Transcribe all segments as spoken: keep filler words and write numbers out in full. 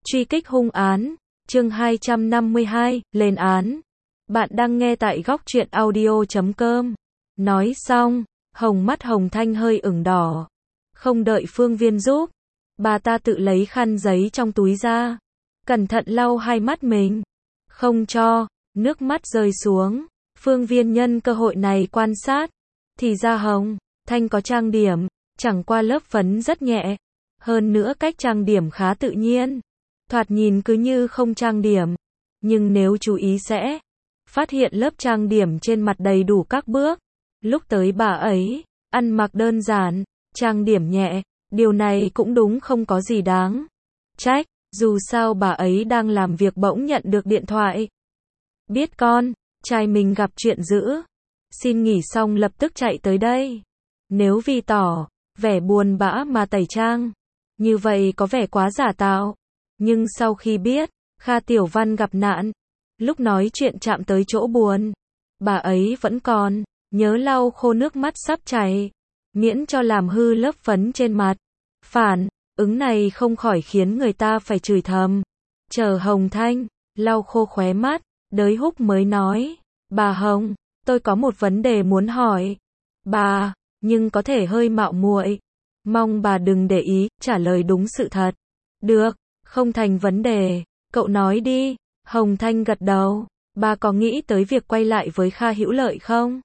Truy kích hung án, chương hai trăm năm mươi hai, lên án. Bạn đang nghe tại góc truyện audio chấm com. Nói xong, hồng mắt Hồng Thanh hơi ửng đỏ. Không đợi Phương Viên giúp, bà ta tự lấy khăn giấy trong túi ra, cẩn thận lau hai mắt mình. Không cho nước mắt rơi xuống, Phương Viên nhân cơ hội này quan sát. Thì ra Hồng Thanh có trang điểm, chẳng qua lớp phấn rất nhẹ. Hơn nữa cách trang điểm khá tự nhiên. Thoạt nhìn cứ như không trang điểm. Nhưng nếu chú ý sẽ phát hiện lớp trang điểm trên mặt đầy đủ các bước. Lúc tới bà ấy, ăn mặc đơn giản, trang điểm nhẹ. Điều này cũng đúng, không có gì đáng trách. Dù sao bà ấy đang làm việc bỗng nhận được điện thoại. Biết con trai mình gặp chuyện dữ, xin nghỉ xong lập tức chạy tới đây. Nếu vì tỏ vẻ buồn bã mà tẩy trang, như vậy có vẻ quá giả tạo. Nhưng sau khi biết Kha Tiểu Văn gặp nạn, lúc nói chuyện chạm tới chỗ buồn, bà ấy vẫn còn nhớ lau khô nước mắt sắp chảy, miễn cho làm hư lớp phấn trên mặt. Phản ứng này không khỏi khiến người ta phải chửi thầm. Chờ Hồng Thanh lau khô khóe mắt, Đới Húc mới nói, bà Hồng, tôi có một vấn đề muốn hỏi bà, nhưng có thể hơi mạo muội, mong bà đừng để ý, trả lời đúng sự thật. Được, không thành vấn đề, cậu nói đi. Hồng Thanh gật đầu. Bà có nghĩ tới việc quay lại với Kha Hữu Lợi không?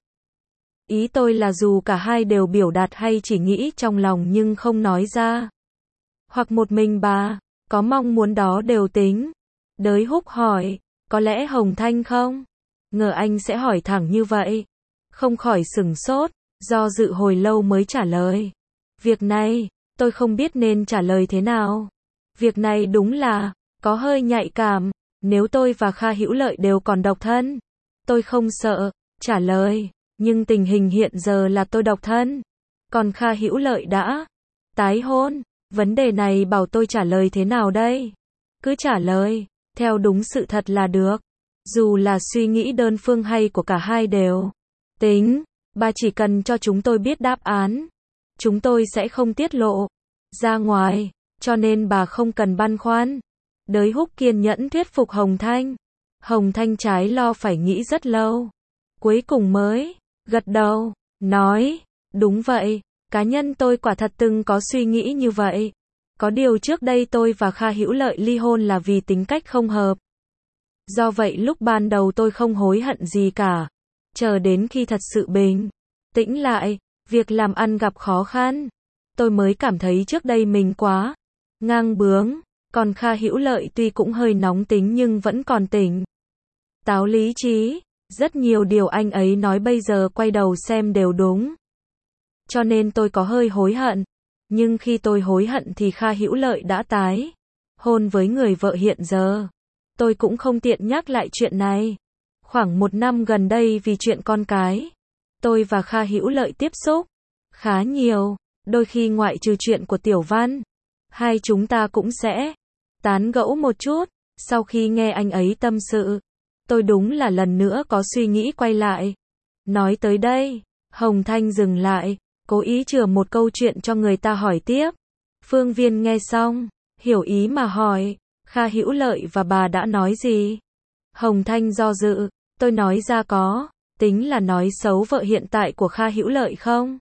Ý tôi là dù cả hai đều biểu đạt hay chỉ nghĩ trong lòng nhưng không nói ra. Hoặc một mình bà có mong muốn đó đều tính. Đới Húc hỏi, có lẽ Hồng Thanh không ngờ anh sẽ hỏi thẳng như vậy. Không khỏi sửng sốt, do dự hồi lâu mới trả lời. Việc này, tôi không biết nên trả lời thế nào. Việc này đúng là có hơi nhạy cảm. Nếu tôi và Kha Hữu Lợi đều còn độc thân, tôi không sợ trả lời. Nhưng tình hình hiện giờ là tôi độc thân, còn Kha Hữu Lợi đã tái hôn. Vấn đề này bảo tôi trả lời thế nào đây? Cứ trả lời theo đúng sự thật là được. Dù là suy nghĩ đơn phương hay của cả hai đều tính. Bà chỉ cần cho chúng tôi biết đáp án, chúng tôi sẽ không tiết lộ ra ngoài, cho nên bà không cần băn khoăn. Đới Húc kiên nhẫn thuyết phục Hồng Thanh. Hồng Thanh trái lo phải nghĩ rất lâu, cuối cùng mới gật đầu, nói, đúng vậy, cá nhân tôi quả thật từng có suy nghĩ như vậy. Có điều trước đây tôi và Kha Hữu Lợi ly hôn là vì tính cách không hợp. Do vậy lúc ban đầu tôi không hối hận gì cả. Chờ đến khi thật sự bình tĩnh lại, việc làm ăn gặp khó khăn, tôi mới cảm thấy trước đây mình quá ngang bướng. Còn Kha Hữu Lợi tuy cũng hơi nóng tính nhưng vẫn còn tỉnh táo lý trí. Rất nhiều điều anh ấy nói bây giờ quay đầu xem đều đúng. Cho nên tôi có hơi hối hận. Nhưng khi tôi hối hận thì Kha Hữu Lợi đã tái hôn với người vợ hiện giờ. Tôi cũng không tiện nhắc lại chuyện này. Khoảng một năm gần đây vì chuyện con cái, tôi và Kha Hữu Lợi tiếp xúc khá nhiều. Đôi khi ngoại trừ chuyện của Tiểu Văn, hai chúng ta cũng sẽ tán gẫu một chút. Sau khi nghe anh ấy tâm sự, tôi đúng là lần nữa có suy nghĩ quay lại. Nói tới đây, Hồng Thanh dừng lại, cố ý chừa một câu chuyện cho người ta hỏi tiếp. Phương Viên nghe xong, hiểu ý mà hỏi, Kha Hữu Lợi và bà đã nói gì? Hồng Thanh do dự, tôi nói ra có tính là nói xấu vợ hiện tại của Kha Hữu Lợi không?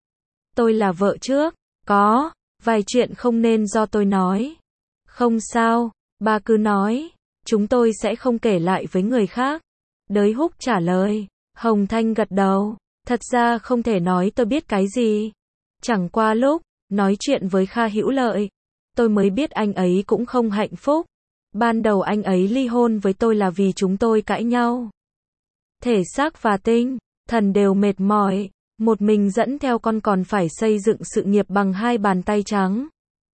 Tôi là vợ trước, có vài chuyện không nên do tôi nói. Không sao, bà cứ nói, chúng tôi sẽ không kể lại với người khác. Đới Húc trả lời. Hồng Thanh gật đầu, thật ra không thể nói tôi biết cái gì. Chẳng qua lúc nói chuyện với Kha Hữu Lợi, tôi mới biết anh ấy cũng không hạnh phúc. Ban đầu anh ấy ly hôn với tôi là vì chúng tôi cãi nhau. Thể xác và tinh thần đều mệt mỏi, một mình dẫn theo con còn phải xây dựng sự nghiệp bằng hai bàn tay trắng.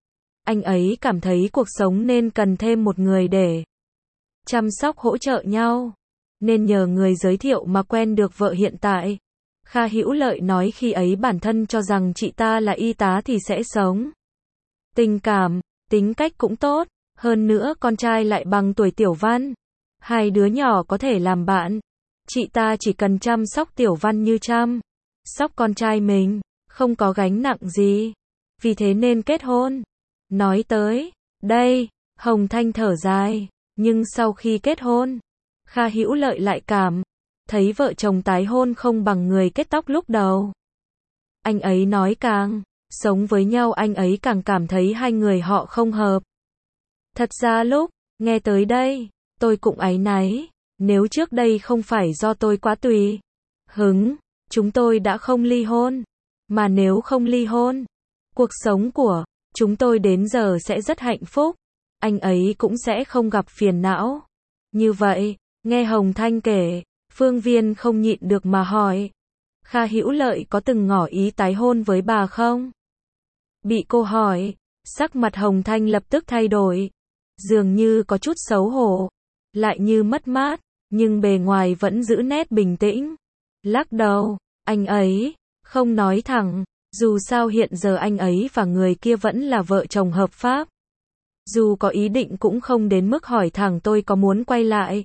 Anh ấy cảm thấy cuộc sống nên cần thêm một người để chăm sóc hỗ trợ nhau, nên nhờ người giới thiệu mà quen được vợ hiện tại. Kha Hữu Lợi nói khi ấy bản thân cho rằng chị ta là y tá thì sẽ sống tình cảm, tính cách cũng tốt, hơn nữa con trai lại bằng tuổi Tiểu Văn, hai đứa nhỏ có thể làm bạn. Chị ta chỉ cần chăm sóc Tiểu Văn như chăm sóc con trai mình, không có gánh nặng gì, vì thế nên kết hôn. Nói tới đây, Hồng Thanh thở dài, nhưng sau khi kết hôn, Kha Hữu Lợi lại cảm thấy vợ chồng tái hôn không bằng người kết tóc lúc đầu. Anh ấy nói càng sống với nhau anh ấy càng cảm thấy hai người họ không hợp. Thật ra lúc nghe tới đây, tôi cũng áy náy, nếu trước đây không phải do tôi quá tùy hứng, chúng tôi đã không ly hôn, mà nếu không ly hôn, cuộc sống của chúng tôi đến giờ sẽ rất hạnh phúc, anh ấy cũng sẽ không gặp phiền não. Như vậy, nghe Hồng Thanh kể, Phương Viên không nhịn được mà hỏi, Kha Hữu Lợi có từng ngỏ ý tái hôn với bà không? Bị cô hỏi, sắc mặt Hồng Thanh lập tức thay đổi, dường như có chút xấu hổ, lại như mất mát, nhưng bề ngoài vẫn giữ nét bình tĩnh. Lắc đầu, anh ấy không nói thẳng, dù sao hiện giờ anh ấy và người kia vẫn là vợ chồng hợp pháp. Dù có ý định cũng không đến mức hỏi thẳng tôi có muốn quay lại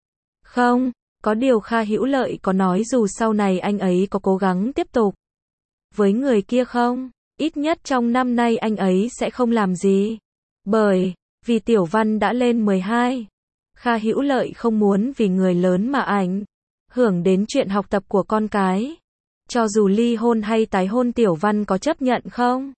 không. Có điều Kha Hữu Lợi có nói dù sau này anh ấy có cố gắng tiếp tục với người kia không, ít nhất trong năm nay anh ấy sẽ không làm gì. Bởi vì Tiểu Văn đã lên mười hai, Kha Hữu Lợi không muốn vì người lớn mà ảnh hưởng đến chuyện học tập của con cái. Cho dù ly hôn hay tái hôn Tiểu Văn có chấp nhận không?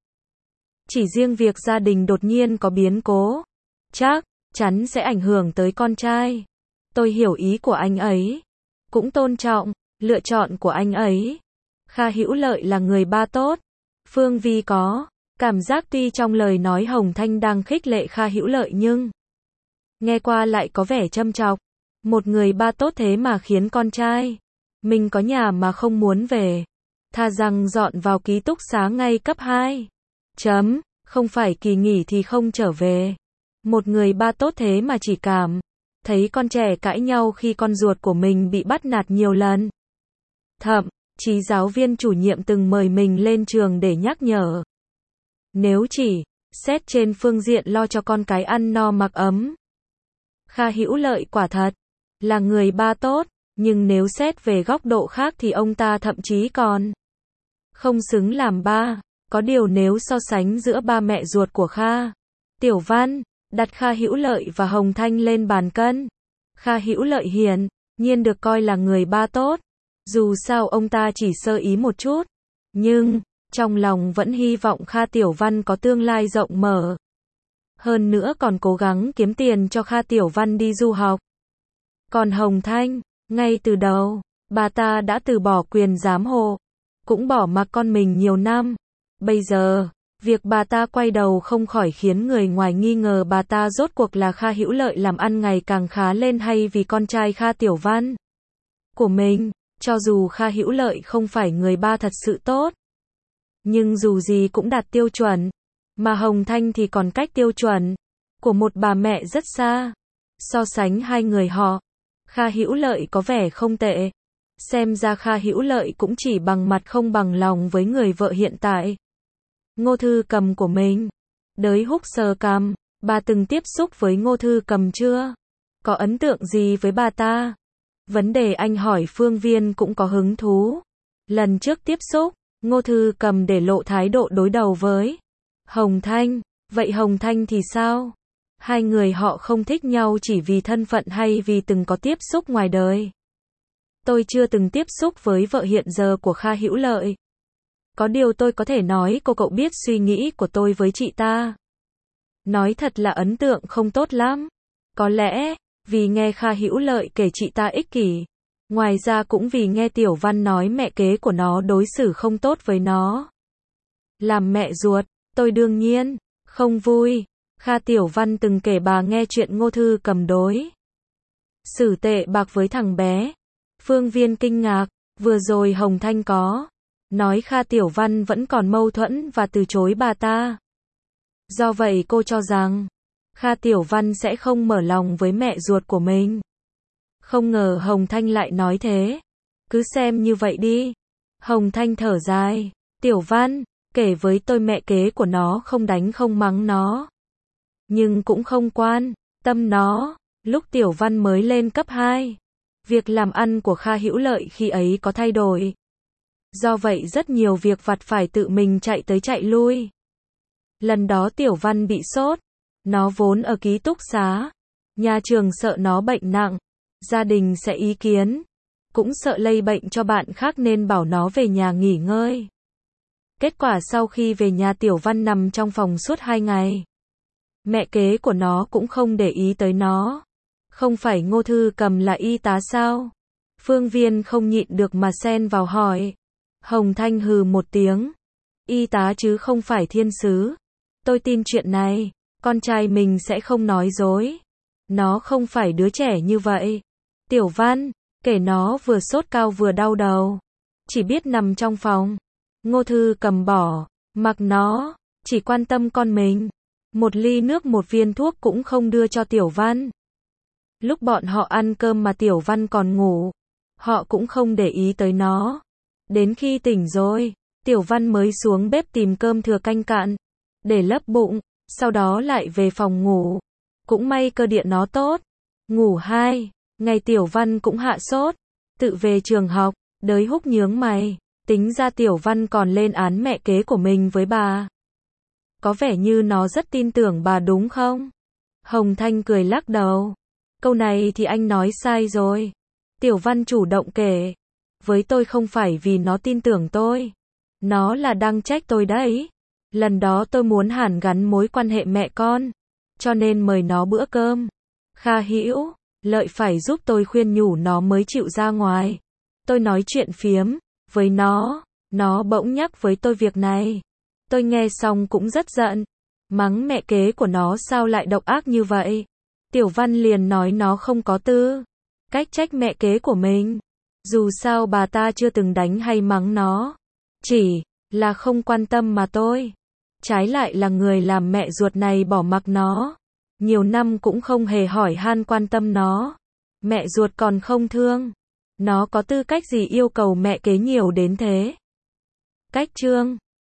Chỉ riêng việc gia đình đột nhiên có biến cố, chắc chắn sẽ ảnh hưởng tới con trai. Tôi hiểu ý của anh ấy, cũng tôn trọng lựa chọn của anh ấy. Kha Hữu Lợi là người ba tốt. Phương Vi có cảm giác tuy trong lời nói Hồng Thanh đang khích lệ Kha Hữu Lợi nhưng nghe qua lại có vẻ châm chọc. Một người ba tốt thế mà khiến con trai mình có nhà mà không muốn về, thà rằng dọn vào ký túc xá ngay cấp hai. Chấm, không phải kỳ nghỉ thì không trở về. Một người ba tốt thế mà chỉ cảm thấy con trẻ cãi nhau khi con ruột của mình bị bắt nạt nhiều lần. Thậm chí giáo viên chủ nhiệm từng mời mình lên trường để nhắc nhở. Nếu chỉ xét trên phương diện lo cho con cái ăn no mặc ấm, Kha Hữu Lợi quả thật là người ba tốt, nhưng nếu xét về góc độ khác thì ông ta thậm chí còn không xứng làm ba. Có điều nếu so sánh giữa ba mẹ ruột của Kha Tiểu Văn, đặt Kha Hữu Lợi và Hồng Thanh lên bàn cân, Kha Hữu Lợi hiển nhiên được coi là người ba tốt. Dù sao ông ta chỉ sơ ý một chút, nhưng trong lòng vẫn hy vọng Kha Tiểu Văn có tương lai rộng mở. Hơn nữa còn cố gắng kiếm tiền cho Kha Tiểu Văn đi du học. Còn Hồng Thanh, ngay từ đầu, bà ta đã từ bỏ quyền giám hộ, cũng bỏ mặc con mình nhiều năm. Bây giờ, việc bà ta quay đầu không khỏi khiến người ngoài nghi ngờ bà ta rốt cuộc là Kha Hữu Lợi làm ăn ngày càng khá lên hay vì con trai Kha Tiểu Văn của mình. Cho dù Kha Hữu Lợi không phải người ba thật sự tốt, nhưng dù gì cũng đạt tiêu chuẩn, mà Hồng Thanh thì còn cách tiêu chuẩn của một bà mẹ rất xa. So sánh hai người họ, Kha Hữu Lợi có vẻ không tệ. Xem ra Kha Hữu Lợi cũng chỉ bằng mặt không bằng lòng với người vợ hiện tại, Ngô Thư Cầm của mình. Đới Húc sờ cằm, bà từng tiếp xúc với Ngô Thư Cầm chưa? Có ấn tượng gì với bà ta? Vấn đề anh hỏi Phương Viên cũng có hứng thú. Lần trước tiếp xúc, Ngô Thư Cầm để lộ thái độ đối đầu với Hồng Thanh. Vậy Hồng Thanh thì sao? Hai người họ không thích nhau chỉ vì thân phận hay vì từng có tiếp xúc ngoài đời? Tôi chưa từng tiếp xúc với vợ hiện giờ của Kha Hữu Lợi. Có điều tôi có thể nói cô cậu biết suy nghĩ của tôi với chị ta. Nói thật là ấn tượng không tốt lắm. Có lẽ vì nghe Kha Hữu Lợi kể chị ta ích kỷ. Ngoài ra cũng vì nghe Tiểu Văn nói mẹ kế của nó đối xử không tốt với nó. Làm mẹ ruột, tôi đương nhiên không vui. Kha Tiểu Văn từng kể bà nghe chuyện Ngô Thư Cầm đối xử tệ bạc với thằng bé. Phương Viên kinh ngạc, vừa rồi Hồng Thanh có nói Kha Tiểu Văn vẫn còn mâu thuẫn và từ chối bà ta. Do vậy cô cho rằng Kha Tiểu Văn sẽ không mở lòng với mẹ ruột của mình. Không ngờ Hồng Thanh lại nói thế. Cứ xem như vậy đi. Hồng Thanh thở dài. Tiểu Văn kể với tôi mẹ kế của nó không đánh không mắng nó, nhưng cũng không quan tâm nó. Lúc Tiểu Văn mới lên cấp hai, việc làm ăn của Kha Hữu Lợi khi ấy có thay đổi. Do vậy rất nhiều việc vặt phải tự mình chạy tới chạy lui. Lần đó Tiểu Văn bị sốt, Nó vốn ở ký túc xá. Nhà trường sợ nó bệnh nặng. Gia đình sẽ ý kiến. Cũng sợ lây bệnh cho bạn khác nên bảo nó về nhà nghỉ ngơi. Kết quả sau khi về nhà Tiểu Văn nằm trong phòng suốt hai ngày. Mẹ kế của nó cũng không để ý tới nó. Không phải Ngô Thư Cầm là y tá sao? Phương Viên không nhịn được mà xen vào hỏi. Hồng Thanh hừ một tiếng. Y tá chứ không phải thiên sứ. Tôi tin chuyện này. Con trai mình sẽ không nói dối. Nó không phải đứa trẻ như vậy. Tiểu Văn, kể nó vừa sốt cao vừa đau đầu. Chỉ biết nằm trong phòng. Ngô Thư Cầm bỏ. Mặc nó. Chỉ quan tâm con mình. Một ly nước một viên thuốc cũng không đưa cho Tiểu Văn. Lúc bọn họ ăn cơm mà Tiểu Văn còn ngủ. Họ cũng không để ý tới nó. Đến khi tỉnh rồi, Tiểu Văn mới xuống bếp tìm cơm thừa canh cạn. Để lấp bụng. Sau đó lại về phòng ngủ. Cũng may cơ địa nó tốt. Ngủ hai. Ngày Tiểu Văn cũng hạ sốt. Tự về trường học. Đới Húc nhướng mày. Tính ra Tiểu Văn còn lên án mẹ kế của mình với bà. Có vẻ như nó rất tin tưởng bà đúng không? Hồng Thanh cười lắc đầu. Câu này thì anh nói sai rồi. Tiểu Văn chủ động kể. Với tôi không phải vì nó tin tưởng tôi. Nó là đang trách tôi đấy. Lần đó tôi muốn hàn gắn mối quan hệ mẹ con. Cho nên mời nó bữa cơm. Kha Hữu, Lợi phải giúp tôi khuyên nhủ nó mới chịu ra ngoài. Tôi nói chuyện phiếm với nó. Nó bỗng nhắc với tôi việc này. Tôi nghe xong cũng rất giận. Mắng mẹ kế của nó sao lại độc ác như vậy. Tiểu Văn liền nói nó không có tư cách trách mẹ kế của mình. Dù sao bà ta chưa từng đánh hay mắng nó. Chỉ là không quan tâm mà thôi. Trái lại là người làm mẹ ruột này bỏ mặc nó. Nhiều năm cũng không hề hỏi han quan tâm nó. Mẹ ruột còn không thương. Nó có tư cách gì yêu cầu mẹ kế nhiều đến thế? Cách chương